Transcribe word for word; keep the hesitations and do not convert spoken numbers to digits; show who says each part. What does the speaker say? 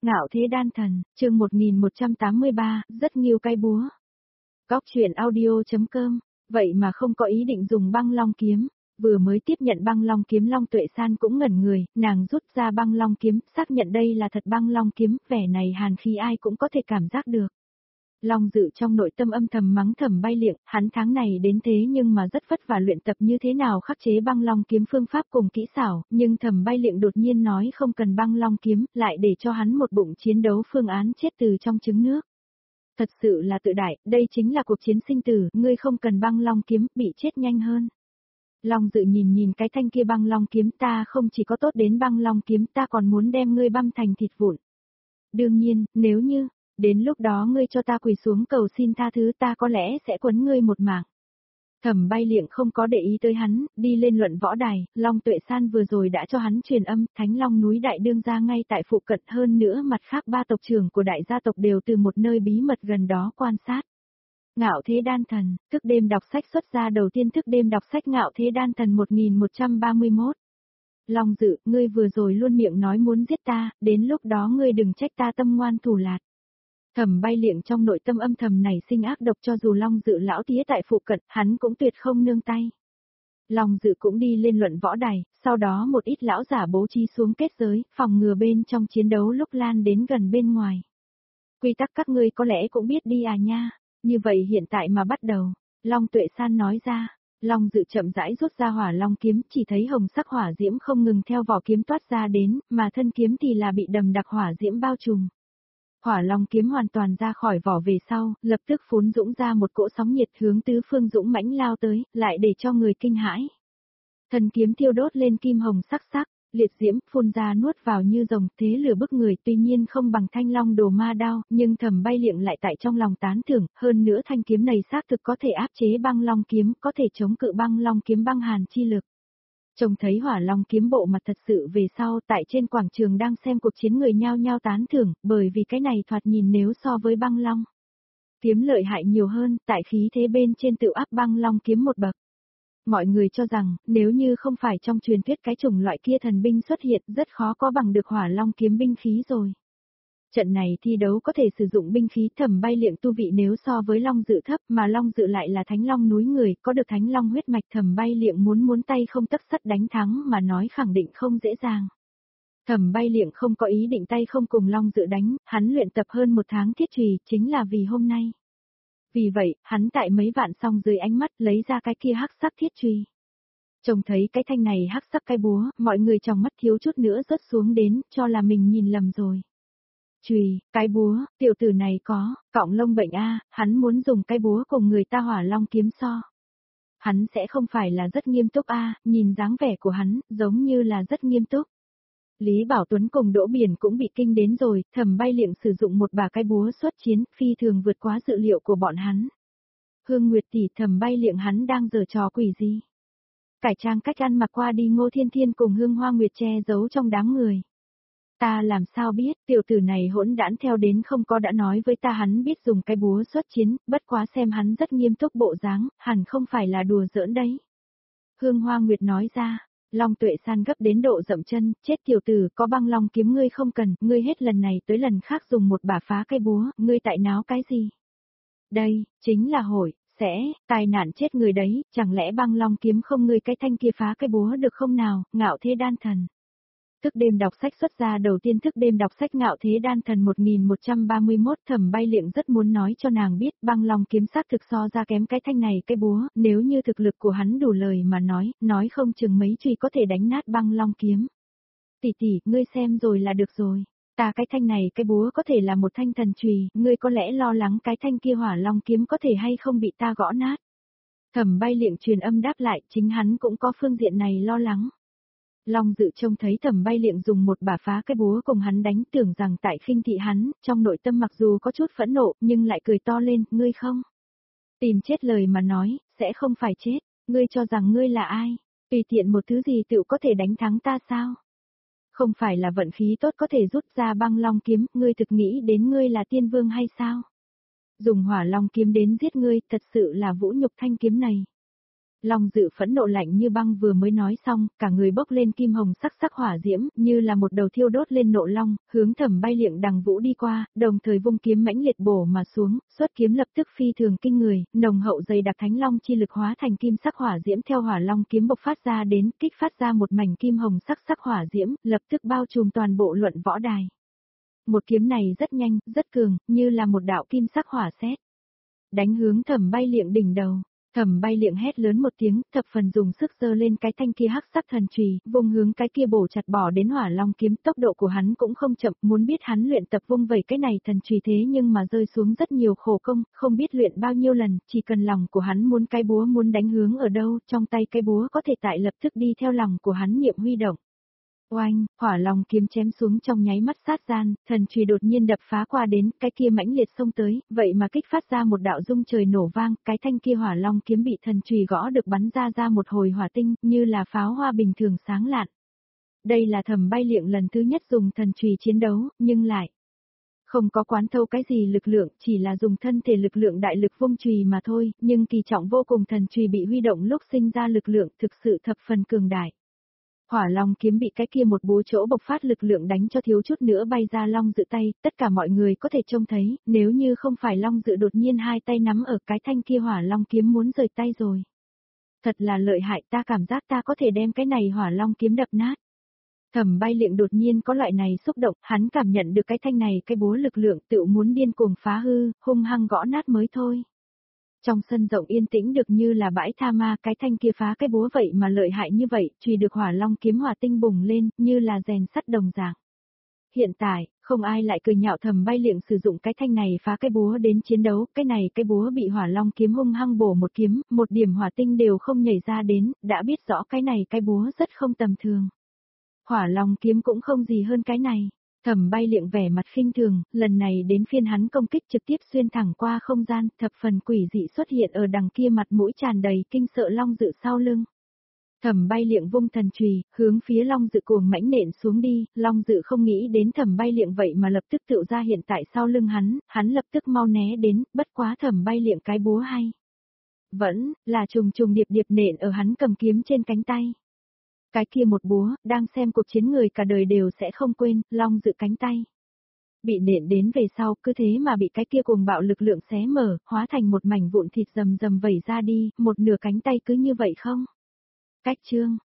Speaker 1: Ngạo thế đan thần, chương một nghìn một trăm tám mươi ba, rất nghiêu cay búa. Góc truyện audio.com, vậy mà không có ý định dùng băng long kiếm. Vừa mới tiếp nhận băng long kiếm Long Tuệ San cũng ngẩn người, nàng rút ra băng long kiếm, xác nhận đây là thật băng long kiếm, vẻ này hàn khí ai cũng có thể cảm giác được. Long Dự trong nội tâm âm thầm mắng Thẩm Bay Liệng, hắn tháng này đến thế nhưng mà rất vất vả luyện tập như thế nào khắc chế băng long kiếm phương pháp cùng kỹ xảo, nhưng Thẩm Bay Liệng đột nhiên nói không cần băng long kiếm, lại để cho hắn một bụng chiến đấu phương án chết từ trong trứng nước. Thật sự là tự đại, đây chính là cuộc chiến sinh tử, ngươi không cần băng long kiếm, bị chết nhanh hơn. Long Dự nhìn nhìn cái thanh kia băng long kiếm, ta không chỉ có tốt đến băng long kiếm, ta còn muốn đem ngươi băm thành thịt vụn. Đương nhiên, nếu như đến lúc đó ngươi cho ta quỳ xuống cầu xin tha thứ, ta có lẽ sẽ quấn ngươi một mạng. Thẩm Bay Liệng không có để ý tới hắn, đi lên luận võ đài, Long Tuệ San vừa rồi đã cho hắn truyền âm, Thánh Long núi đại đương gia ngay tại phụ cận, hơn nữa mặt khác ba tộc trưởng của đại gia tộc đều từ một nơi bí mật gần đó quan sát. Ngạo thế đan thần, thức đêm đọc sách xuất ra đầu tiên, thức đêm đọc sách Ngạo thế đan thần một nghìn một trăm ba mươi mốt. Long Dự, ngươi vừa rồi luôn miệng nói muốn giết ta, đến lúc đó ngươi đừng trách ta tâm ngoan thủ lạt. Thẩm Bay Liệng trong nội tâm âm thầm này sinh ác độc, cho dù Long Dự lão tía tại phụ cận, hắn cũng tuyệt không nương tay. Long Dự cũng đi lên luận võ đài, sau đó một ít lão giả bố trí xuống kết giới, phòng ngừa bên trong chiến đấu lúc lan đến gần bên ngoài. Quy tắc các ngươi có lẽ cũng biết đi à nha, như vậy hiện tại mà bắt đầu, Long Tuệ San nói ra. Long Dự chậm rãi rút ra hỏa long kiếm, chỉ thấy hồng sắc hỏa diễm không ngừng theo vỏ kiếm toát ra đến, mà thân kiếm thì là bị đầm đặc hỏa diễm bao trùm. Hỏa long kiếm hoàn toàn ra khỏi vỏ về sau, lập tức phún dũng ra một cỗ sóng nhiệt hướng tứ phương dũng mãnh lao tới, lại để cho người kinh hãi. Thần kiếm thiêu đốt lên kim hồng sắc sắc, liệt diễm phun ra nuốt vào như rồng, thế lửa bức người, tuy nhiên không bằng thanh long đồ ma đao, nhưng Thẩm Bay Liệng lại tại trong lòng tán thưởng, hơn nữa thanh kiếm này xác thực có thể áp chế băng long kiếm, có thể chống cự băng long kiếm băng hàn chi lực. Trông thấy hỏa long kiếm bộ mặt thật sự về sau, tại trên quảng trường đang xem cuộc chiến người nhao nhao tán thưởng, bởi vì cái này thoạt nhìn nếu so với băng long kiếm lợi hại nhiều hơn, tại khí thế bên trên tự áp băng long kiếm một bậc. Mọi người cho rằng, nếu như không phải trong truyền thuyết cái chủng loại kia thần binh xuất hiện, rất khó có bằng được hỏa long kiếm binh khí rồi. Trận này thi đấu có thể sử dụng binh khí, Thẩm Bay Liệng tu vị nếu so với Long Dự thấp, mà Long Dự lại là Thánh Long núi người, có được Thánh Long huyết mạch, Thẩm Bay Liệng muốn muốn tay không tấc sắt đánh thắng mà nói khẳng định không dễ dàng. Thẩm Bay Liệng không có ý định tay không cùng Long Dự đánh, hắn luyện tập hơn một tháng thiết chùy, chính là vì hôm nay. Vì vậy, hắn tại mấy vạn song dưới ánh mắt lấy ra cái kia hắc sắc thiết chùy. Trông thấy cái thanh này hắc sắc cái búa, mọi người trong mắt thiếu chút nữa rớt xuống đến, cho là mình nhìn lầm rồi. Chùy, cái búa, tiểu tử này có, cọng lông bệnh a, hắn muốn dùng cái búa cùng người ta hỏa long kiếm so. Hắn sẽ không phải là rất nghiêm túc a, nhìn dáng vẻ của hắn, giống như là rất nghiêm túc. Lý Bảo Tuấn cùng Đỗ Biển cũng bị kinh đến rồi, Thẩm Bay Liệng sử dụng một bà cái búa xuất chiến, phi thường vượt quá dự liệu của bọn hắn. Hương Nguyệt tỷ, Thẩm Bay Liệng hắn đang giở trò quỷ gì? Cải trang cách ăn mặc qua đi, Ngô Thiên Thiên cùng Hương Hoa Nguyệt che giấu trong đám người. Ta làm sao biết, tiểu tử này hỗn đản theo đến không có đã nói với ta hắn biết dùng cái búa xuất chiến, bất quá xem hắn rất nghiêm túc bộ dáng, hẳn không phải là đùa giỡn đấy. Hương Hoa Nguyệt nói ra. Long Tuệ San gấp đến độ dậm chân, chết tiểu tử, có băng long kiếm ngươi không cần, ngươi hết lần này tới lần khác dùng một bả phá cây búa, ngươi tại náo cái gì? Đây, chính là hội, sẽ, tai nạn chết người đấy, chẳng lẽ băng long kiếm không ngươi cái thanh kia phá cây búa được không nào, Ngạo thế đan thần. Thức đêm đọc sách xuất ra đầu tiên, thức đêm đọc sách Ngạo thế đan thần một nghìn một trăm ba mươi mốt. Thẩm Bay Liệng rất muốn nói cho nàng biết băng long kiếm xác thực so ra kém cái thanh này cái búa, nếu như thực lực của hắn đủ lời mà nói, nói không chừng mấy chùy có thể đánh nát băng long kiếm. Tỷ tỷ, ngươi xem rồi là được rồi, ta cái thanh này cái búa có thể là một thanh thần chùy, ngươi có lẽ lo lắng cái thanh kia hỏa long kiếm có thể hay không bị ta gõ nát. Thẩm Bay Liệng truyền âm đáp lại, chính hắn cũng có phương diện này lo lắng. Long Dự trông thấy Thẩm Bay Liệng dùng một bả phá cái búa cùng hắn đánh, tưởng rằng tại khinh thị hắn, trong nội tâm mặc dù có chút phẫn nộ, nhưng lại cười to lên, ngươi không tìm chết lời mà nói, sẽ không phải chết, ngươi cho rằng ngươi là ai, tùy tiện một thứ gì tựu có thể đánh thắng ta sao? Không phải là vận khí tốt có thể rút ra băng long kiếm, ngươi thực nghĩ đến ngươi là tiên vương hay sao? Dùng hỏa long kiếm đến giết ngươi, thật sự là vũ nhục thanh kiếm này. Long Dự phẫn nộ lạnh như băng vừa mới nói xong, cả người bốc lên kim hồng sắc sắc hỏa diễm, như là một đầu thiêu đốt lên nộ long, hướng Thẩm Bay Liệng đằng vũ đi qua, đồng thời vung kiếm mãnh liệt bổ mà xuống, xuất kiếm lập tức phi thường kinh người, nồng hậu dày đặc thánh long chi lực hóa thành kim sắc hỏa diễm theo hỏa long kiếm bộc phát ra đến, kích phát ra một mảnh kim hồng sắc sắc hỏa diễm, lập tức bao trùm toàn bộ luận võ đài. Một kiếm này rất nhanh, rất cường, như là một đạo kim sắc hỏa sét, đánh hướng Thẩm Bay Liệng đỉnh đầu. Thẩm Bay Liệng hét lớn một tiếng, thập phần dùng sức giơ lên cái thanh kia hắc sắc thần chùy, vung hướng cái kia bổ chặt bỏ đến hỏa long kiếm, tốc độ của hắn cũng không chậm, muốn biết hắn luyện tập vung vẩy cái này thần chùy thế nhưng mà rơi xuống rất nhiều khổ công, không biết luyện bao nhiêu lần, chỉ cần lòng của hắn muốn cái búa muốn đánh hướng ở đâu, trong tay cái búa có thể tại lập tức đi theo lòng của hắn niệm huy động. Oanh, hỏa long kiếm chém xuống trong nháy mắt sát gian, thần chùy đột nhiên đập phá qua đến, cái kia mãnh liệt xông tới, vậy mà kích phát ra một đạo rung trời nổ vang, cái thanh kia hỏa long kiếm bị thần chùy gõ được bắn ra ra một hồi hỏa tinh, như là pháo hoa bình thường sáng lạn. Đây là Thẩm Bay Liệng lần thứ nhất dùng thần chùy chiến đấu, nhưng lại không có quán thâu cái gì lực lượng, chỉ là dùng thân thể lực lượng đại lực vung chùy mà thôi, nhưng kỳ trọng vô cùng thần chùy bị huy động lúc sinh ra lực lượng thực sự thập phần cường đại. Hỏa long kiếm bị cái kia một búa chỗ bộc phát lực lượng đánh cho thiếu chút nữa bay ra Long Dự tay, tất cả mọi người có thể trông thấy, nếu như không phải Long Dự đột nhiên hai tay nắm ở cái thanh kia hỏa long kiếm muốn rời tay rồi. Thật là lợi hại, ta cảm giác ta có thể đem cái này hỏa long kiếm đập nát. Thẩm Bay Liệng đột nhiên có loại này xúc động, hắn cảm nhận được cái thanh này cái búa lực lượng tự muốn điên cuồng phá hư, hung hăng gõ nát mới thôi. Trong sân rộng yên tĩnh được như là bãi tha ma, cái thanh kia phá cái búa vậy mà lợi hại như vậy, chùy được hỏa long kiếm hỏa tinh bùng lên, như là rèn sắt đồng dạng. Hiện tại, không ai lại cười nhạo Thẩm Bay Liệng sử dụng cái thanh này phá cái búa đến chiến đấu, cái này cái búa bị hỏa long kiếm hung hăng bổ một kiếm, một điểm hỏa tinh đều không nhảy ra đến, đã biết rõ cái này cái búa rất không tầm thường. Hỏa long kiếm cũng không gì hơn cái này. Thẩm Bay Liệng vẻ mặt khinh thường, lần này đến phiên hắn công kích trực tiếp xuyên thẳng qua không gian, thập phần quỷ dị xuất hiện ở đằng kia mặt mũi tràn đầy kinh sợ Long Dự sau lưng. Thẩm Bay Liệng vung thần chùy, hướng phía Long Dự cuồng mãnh nện xuống đi, Long Dự không nghĩ đến Thẩm Bay Liệng vậy mà lập tức tự ra hiện tại sau lưng hắn, hắn lập tức mau né đến, bất quá Thẩm Bay Liệng cái búa hay. Vẫn là trùng trùng điệp điệp nện ở hắn cầm kiếm trên cánh tay. Cái kia một búa, đang xem cuộc chiến người cả đời đều sẽ không quên, Long Dự cánh tay. Bị nện đến về sau, cứ thế mà bị cái kia cuồng bạo lực lượng xé mở, hóa thành một mảnh vụn thịt rầm rầm vẩy ra đi, một nửa cánh tay cứ như vậy không? Cách chương,